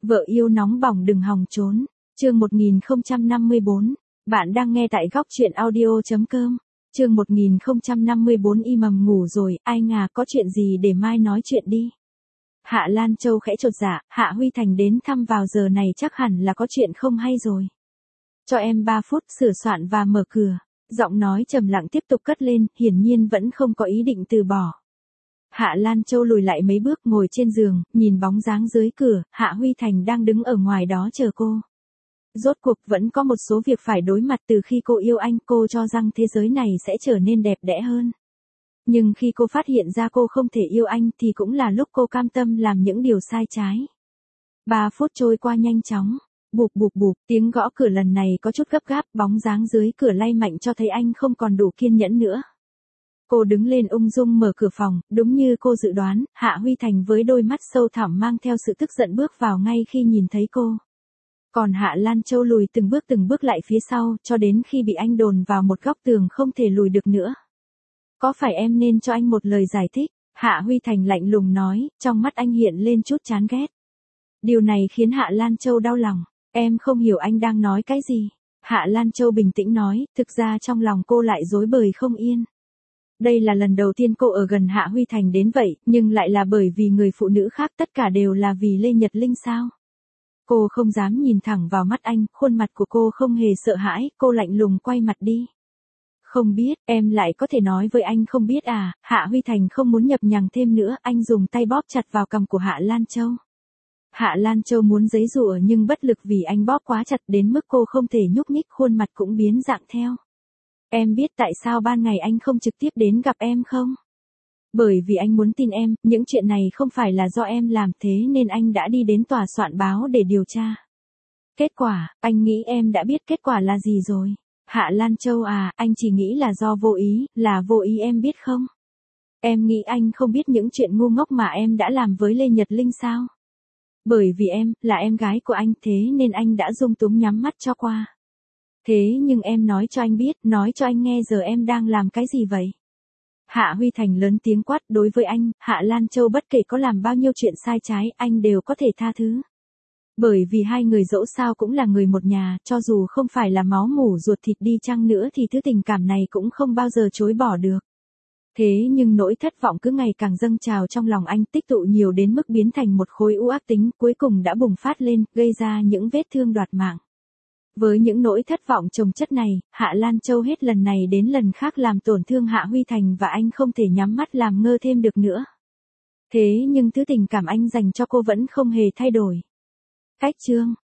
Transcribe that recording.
Vợ yêu nóng bỏng đừng hòng trốn. Chương 1054. Bạn đang nghe tại góc truyện audio.com. Chương 1054 y mầm ngủ rồi, ai ngà có chuyện gì để mai nói chuyện đi. Hạ Lan Châu khẽ chột dạ, Hạ Huy Thành đến thăm vào giờ này chắc hẳn là có chuyện không hay rồi. Cho em 3 phút sửa soạn và mở cửa. Giọng nói trầm lặng tiếp tục cất lên, hiển nhiên vẫn không có ý định từ bỏ. Hạ Lan Châu lùi lại mấy bước ngồi trên giường, nhìn bóng dáng dưới cửa, Hạ Huy Thành đang đứng ở ngoài đó chờ cô. Rốt cuộc vẫn có một số việc phải đối mặt từ khi cô yêu anh, cô cho rằng thế giới này sẽ trở nên đẹp đẽ hơn. Nhưng khi cô phát hiện ra cô không thể yêu anh thì cũng là lúc cô cam tâm làm những điều sai trái. 3 phút trôi qua nhanh chóng. Bụp bụp bụp, tiếng gõ cửa lần này có chút gấp gáp, bóng dáng dưới cửa lay mạnh cho thấy anh không còn đủ kiên nhẫn nữa. Cô đứng lên ung dung mở cửa phòng, đúng như cô dự đoán, Hạ Huy Thành với đôi mắt sâu thẳm mang theo sự tức giận bước vào ngay khi nhìn thấy cô. Còn Hạ Lan Châu lùi từng bước lại phía sau, cho đến khi bị anh đồn vào một góc tường không thể lùi được nữa. Có phải em nên cho anh một lời giải thích? Hạ Huy Thành lạnh lùng nói, trong mắt anh hiện lên chút chán ghét. Điều này khiến Hạ Lan Châu đau lòng. Em không hiểu anh đang nói cái gì. Hạ Lan Châu bình tĩnh nói, thực ra trong lòng cô lại rối bời không yên. Đây là lần đầu tiên cô ở gần Hạ Huy Thành đến vậy, nhưng lại là bởi vì người phụ nữ khác, tất cả đều là vì Lê Nhật Linh sao? Cô không dám nhìn thẳng vào mắt anh, khuôn mặt của cô không hề sợ hãi, cô lạnh lùng quay mặt đi. Không biết, em lại có thể nói với anh không biết à? Hạ Huy Thành không muốn nhập nhằng thêm nữa, anh dùng tay bóp chặt vào cằm của Hạ Lan Châu. Hạ Lan Châu muốn giãy giụa nhưng bất lực vì anh bóp quá chặt đến mức cô không thể nhúc nhích, khuôn mặt cũng biến dạng theo. Em biết tại sao ban ngày anh không trực tiếp đến gặp em không? Bởi vì anh muốn tin em, những chuyện này không phải là do em làm, thế nên anh đã đi đến tòa soạn báo để điều tra. Kết quả, anh nghĩ em đã biết kết quả là gì rồi. Hạ Lan Châu à, anh chỉ nghĩ là do vô ý, là vô ý em biết không? Em nghĩ anh không biết những chuyện ngu ngốc mà em đã làm với Lê Nhật Linh sao? Bởi vì em, là em gái của anh thế nên anh đã dung túng nhắm mắt cho qua. Thế nhưng em nói cho anh biết, nói cho anh nghe giờ em đang làm cái gì vậy? Hạ Huy Thành lớn tiếng quát, đối với anh, Hạ Lan Châu bất kể có làm bao nhiêu chuyện sai trái, anh đều có thể tha thứ. Bởi vì hai người dẫu sao cũng là người một nhà, cho dù không phải là máu mủ ruột thịt đi chăng nữa thì thứ tình cảm này cũng không bao giờ chối bỏ được. Thế nhưng nỗi thất vọng cứ ngày càng dâng trào trong lòng anh, tích tụ nhiều đến mức biến thành một khối u ác tính, cuối cùng đã bùng phát lên, gây ra những vết thương đoạt mạng. Với những nỗi thất vọng chồng chất này, Hạ Lan Châu hết lần này đến lần khác làm tổn thương Hạ Huy Thành và anh không thể nhắm mắt làm ngơ thêm được nữa. Thế nhưng thứ tình cảm anh dành cho cô vẫn không hề thay đổi. Cách chương